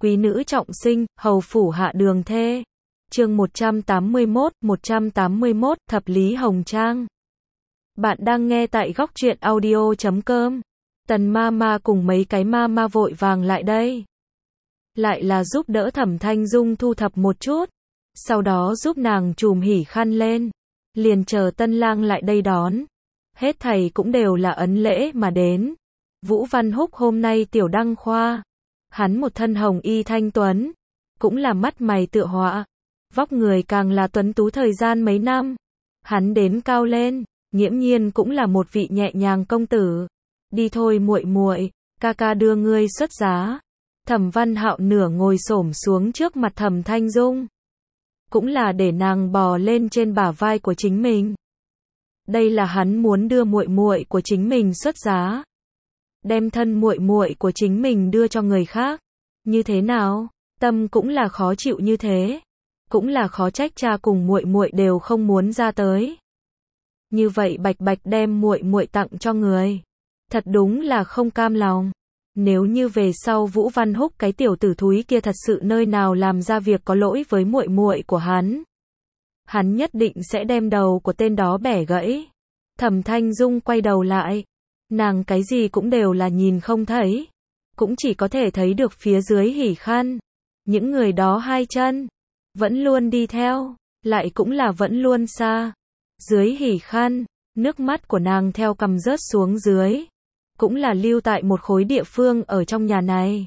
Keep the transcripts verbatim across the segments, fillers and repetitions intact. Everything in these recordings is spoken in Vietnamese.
quý nữ trọng sinh, hầu phủ hạ đường thê. Chương một trăm tám mươi mốt, một trăm tám mươi mốt, Thập Lý Hồng Trang. Bạn đang nghe tại góc truyện audio chấm com. Tần ma ma cùng mấy cái ma ma vội vàng lại đây. Lại là giúp đỡ Thẩm Thanh Dung thu thập một chút. Sau đó giúp nàng chùm hỉ khăn lên. Liền chờ tân lang lại đây đón. Hết thầy cũng đều là ấn lễ mà đến. Vũ Văn Húc hôm nay tiểu đăng khoa. Hắn một thân hồng y thanh tuấn. Cũng là mắt mày tựa họa. Vóc người càng là tuấn tú thời gian mấy năm. Hắn đến cao lên, nghiễm nhiên cũng là một vị nhẹ nhàng công tử. Đi thôi muội muội, ca ca đưa ngươi xuất giá. Thẩm Văn Hạo nửa ngồi xổm xuống trước mặt Thẩm Thanh Dung. Cũng là để nàng bò lên trên bả vai của chính mình. Đây là hắn muốn đưa muội muội của chính mình xuất giá. Đem thân muội muội của chính mình đưa cho người khác. Như thế nào? Tâm cũng là khó chịu như thế. Cũng là khó trách cha cùng muội muội đều không muốn ra tới. Như vậy bạch bạch đem muội muội tặng cho người. Thật đúng là không cam lòng. Nếu như về sau Vũ Văn Húc cái tiểu tử thúi kia thật sự nơi nào làm ra việc có lỗi với muội muội của hắn, hắn nhất định sẽ đem đầu của tên đó bẻ gãy. Thẩm Thanh Dung quay đầu lại, nàng cái gì cũng đều là nhìn không thấy, cũng chỉ có thể thấy được phía dưới hỉ khăn, những người đó hai chân vẫn luôn đi theo, lại cũng là vẫn luôn xa. Dưới hỉ khăn, nước mắt của nàng theo cằm rớt xuống dưới, cũng là lưu tại một khối địa phương ở trong nhà này.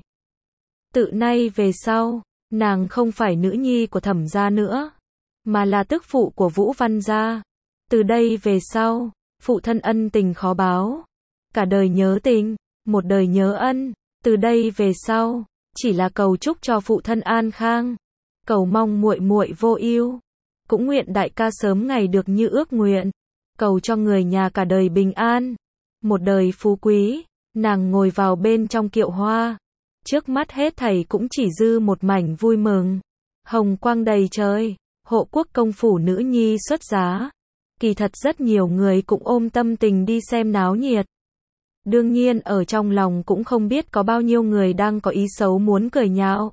Tự nay về sau, nàng không phải nữ nhi của Thẩm gia nữa, mà là tức phụ của Vũ Văn gia. Từ đây về sau, phụ thân ân tình khó báo, cả đời nhớ tình, một đời nhớ ân. Từ đây về sau, chỉ là cầu chúc cho phụ thân an khang, cầu mong muội muội vô ưu, cũng nguyện đại ca sớm ngày được như ước nguyện, cầu cho người nhà cả đời bình an, một đời phú quý. Nàng ngồi vào bên trong kiệu hoa, trước mắt hết thảy cũng chỉ dư một mảnh vui mừng, hồng quang đầy trời. Hộ quốc công phủ nữ nhi xuất giá, kỳ thật rất nhiều người cũng ôm tâm tình đi xem náo nhiệt. Đương nhiên ở trong lòng cũng không biết có bao nhiêu người đang có ý xấu muốn cười nhạo,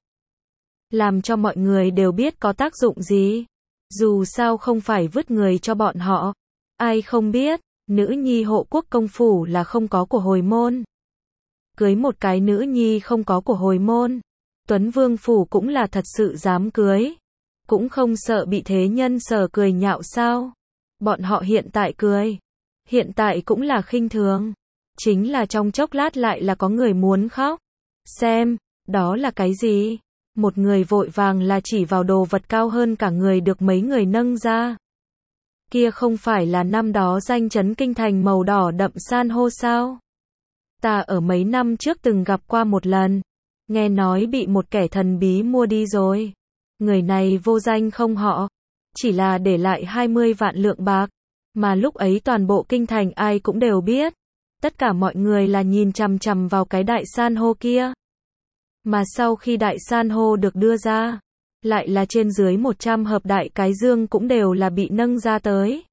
làm cho mọi người đều biết có tác dụng gì. Dù sao không phải vứt người cho bọn họ. Ai không biết, nữ nhi hộ quốc công phủ là không có của hồi môn. Cưới một cái nữ nhi không có của hồi môn, Tuấn Vương phủ cũng là thật sự dám cưới. Cũng không sợ bị thế nhân sở cười nhạo sao. Bọn họ hiện tại cười, hiện tại cũng là khinh thường. Chính là trong chốc lát lại là có người muốn khóc. Xem, đó là cái gì? Một người vội vàng là chỉ vào đồ vật cao hơn cả người được mấy người nâng ra. Kia không phải là năm đó danh chấn kinh thành màu đỏ đậm san hô sao? Ta ở mấy năm trước từng gặp qua một lần. Nghe nói bị một kẻ thần bí mua đi rồi. Người này vô danh không họ, chỉ là để lại hai mươi vạn lượng bạc. Mà lúc ấy toàn bộ kinh thành ai cũng đều biết. Tất cả mọi người là nhìn chằm chằm vào cái đại san hô kia. Mà sau khi đại san hô được đưa ra, lại là trên dưới một trăm hợp đại cái dương cũng đều là bị nâng ra tới.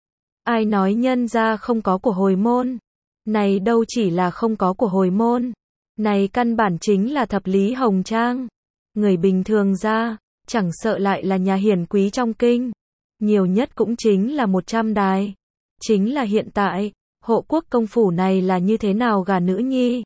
Ai nói nhân ra không có của hồi môn? Này đâu chỉ là không có của hồi môn. Này căn bản chính là thập lý hồng trang. Người bình thường ra, chẳng sợ lại là nhà hiển quý trong kinh. Nhiều nhất cũng chính là một trăm đài. Chính là hiện tại, hộ quốc công phủ này là như thế nào gả nữ nhi?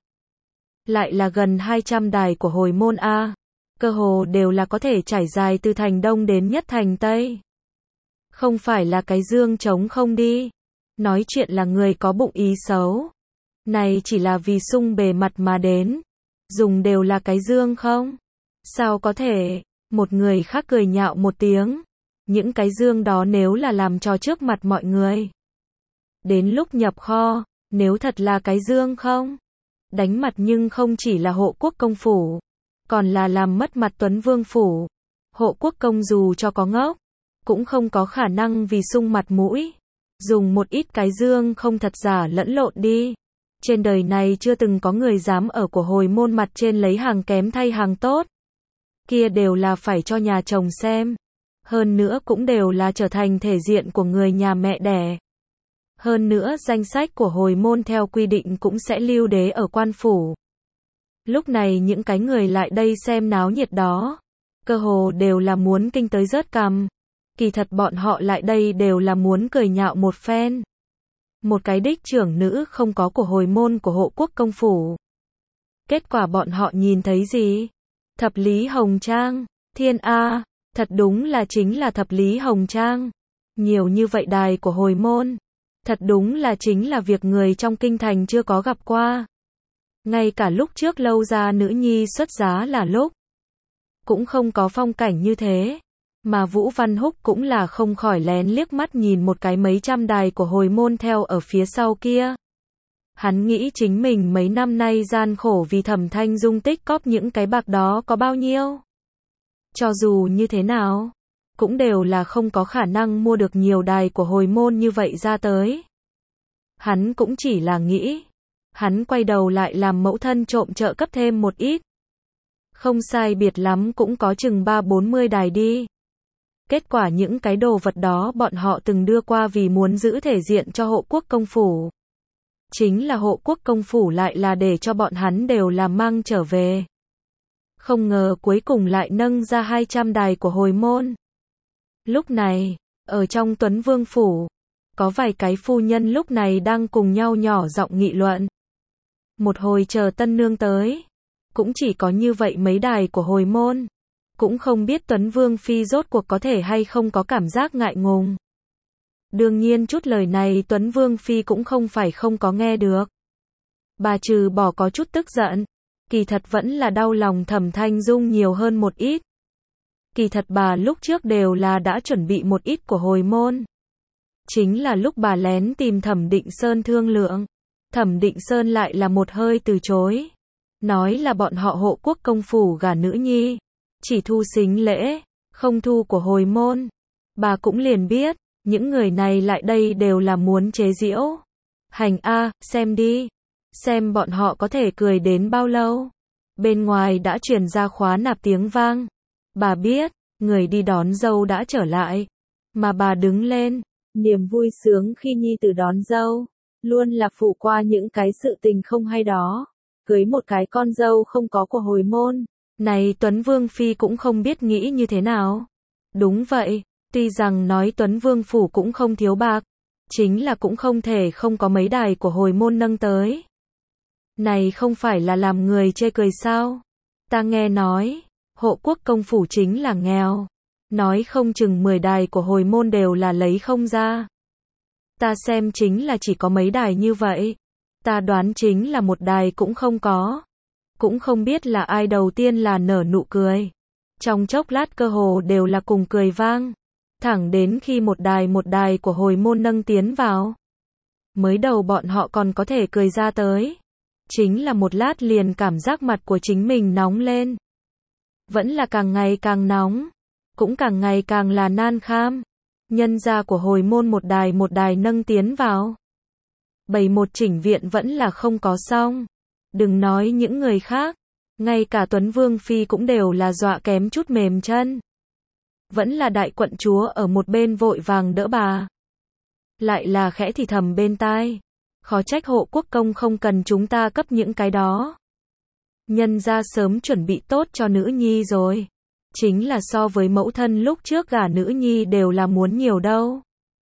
Lại là gần hai trăm đài của hồi môn A. Cơ hồ đều là có thể trải dài từ thành Đông đến nhất thành Tây. Không phải là cái dương trống không đi. Nói chuyện là người có bụng ý xấu. Này chỉ là vì sung bề mặt mà đến. Dùng đều là cái dương không? Sao có thể? Một người khác cười nhạo một tiếng. Những cái dương đó nếu là làm cho trước mặt mọi người. Đến lúc nhập kho, nếu thật là cái dương không? Đánh mặt nhưng không chỉ là hộ quốc công phủ, còn là làm mất mặt Tuấn Vương phủ. Hộ quốc công dù cho có ngốc, cũng không có khả năng vì sung mặt mũi. Dùng một ít cái dương không thật giả lẫn lộn đi. Trên đời này chưa từng có người dám ở của hồi môn mặt trên lấy hàng kém thay hàng tốt. Kia đều là phải cho nhà chồng xem. Hơn nữa cũng đều là trở thành thể diện của người nhà mẹ đẻ. Hơn nữa danh sách của hồi môn theo quy định cũng sẽ lưu đế ở quan phủ. Lúc này những cái người lại đây xem náo nhiệt đó, cơ hồ đều là muốn kinh tới rớt cằm. Kỳ thật bọn họ lại đây đều là muốn cười nhạo một phen. Một cái đích trưởng nữ không có của hồi môn của hộ quốc công phủ. Kết quả bọn họ nhìn thấy gì? Thập lý hồng trang, thiên A, thật đúng là chính là thập lý hồng trang. Nhiều như vậy đài của hồi môn, thật đúng là chính là việc người trong kinh thành chưa có gặp qua. Ngay cả lúc trước Lâu gia nữ nhi xuất giá là lúc, cũng không có phong cảnh như thế. Mà Vũ Văn Húc cũng là không khỏi lén liếc mắt nhìn một cái mấy trăm đài của hồi môn theo ở phía sau kia. Hắn nghĩ chính mình mấy năm nay gian khổ vì Thẩm Thanh Dung tích cóp những cái bạc đó có bao nhiêu. Cho dù như thế nào, cũng đều là không có khả năng mua được nhiều đài của hồi môn như vậy ra tới. Hắn cũng chỉ là nghĩ, hắn quay đầu lại làm mẫu thân trộm trợ cấp thêm một ít. Không sai biệt lắm cũng có chừng ba bốn mươi đài đi. Kết quả những cái đồ vật đó bọn họ từng đưa qua vì muốn giữ thể diện cho hộ quốc công phủ. Chính là hộ quốc công phủ lại là để cho bọn hắn đều làm mang trở về. Không ngờ cuối cùng lại nâng ra hai trăm đài của hồi môn. Lúc này, ở trong Tuấn Vương phủ, có vài cái phu nhân lúc này đang cùng nhau nhỏ giọng nghị luận. Một hồi chờ tân nương tới, cũng chỉ có như vậy mấy đài của hồi môn. Cũng không biết Tuấn Vương phi rốt cuộc có thể hay không có cảm giác ngại ngùng. Đương nhiên chút lời này Tuấn Vương phi cũng không phải không có nghe được. Bà trừ bỏ có chút tức giận, kỳ thật vẫn là đau lòng Thẩm Thanh Dung nhiều hơn một ít. Kỳ thật bà lúc trước đều là đã chuẩn bị một ít của hồi môn. Chính là lúc bà lén tìm Thẩm Định Sơn thương lượng, Thẩm Định Sơn lại là một hơi từ chối. Nói là bọn họ hộ quốc công phủ gả nữ nhi, chỉ thu sính lễ, không thu của hồi môn. Bà cũng liền biết, những người này lại đây đều là muốn chế giễu. Hành a, xem đi. Xem bọn họ có thể cười đến bao lâu. Bên ngoài đã truyền ra khóa nạp tiếng vang. Bà biết, người đi đón dâu đã trở lại. Mà bà đứng lên, niềm vui sướng khi nhi tử đón dâu, luôn là phụ qua những cái sự tình không hay đó. Cưới một cái con dâu không có của hồi môn. Này Tuấn Vương phi cũng không biết nghĩ như thế nào. Đúng vậy, tuy rằng nói Tuấn Vương phủ cũng không thiếu bạc, chính là cũng không thể không có mấy đài của hồi môn nâng tới. Này không phải là làm người chê cười sao? Ta nghe nói, hộ quốc công phủ chính là nghèo. Nói không chừng mười đài của hồi môn đều là lấy không ra. Ta xem chính là chỉ có mấy đài như vậy. Ta đoán chính là một đài cũng không có. Cũng không biết là ai đầu tiên là nở nụ cười. Trong chốc lát cơ hồ đều là cùng cười vang. Thẳng đến khi một đài một đài của hồi môn nâng tiến vào. Mới đầu bọn họ còn có thể cười ra tới. Chính là một lát liền cảm giác mặt của chính mình nóng lên. Vẫn là càng ngày càng nóng. Cũng càng ngày càng là nan kham. Nhân gia của hồi môn một đài một đài nâng tiến vào. Bày một chỉnh viện vẫn là không có xong. Đừng nói những người khác. Ngay cả Tuấn Vương phi cũng đều là dọa kém chút mềm chân. Vẫn là đại quận chúa ở một bên vội vàng đỡ bà. Lại là khẽ thì thầm bên tai. Khó trách hộ quốc công không cần chúng ta cấp những cái đó. Nhân gia sớm chuẩn bị tốt cho nữ nhi rồi. Chính là so với mẫu thân lúc trước gả nữ nhi đều là muốn nhiều đâu.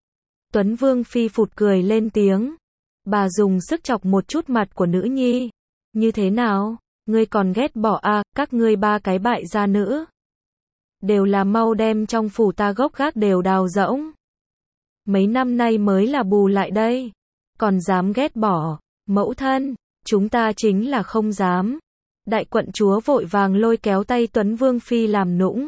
Tuấn Vương phi phụt cười lên tiếng. Bà dùng sức chọc một chút mặt của nữ nhi. Như thế nào? Ngươi còn ghét bỏ à, các ngươi ba cái bại gia nữ. Đều là mau đem trong phủ ta gốc gác đều đào rỗng. Mấy năm nay mới là bù lại đây. Còn dám ghét bỏ. Mẫu thân, chúng ta chính là không dám. Đại quận chúa vội vàng lôi kéo tay Tuấn Vương phi làm nũng.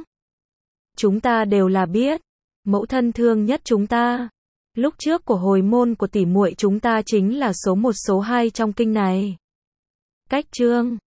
Chúng ta đều là biết. Mẫu thân thương nhất chúng ta. Lúc trước của hồi môn của tỷ muội chúng ta chính là số một số hai trong kinh này. Cách chương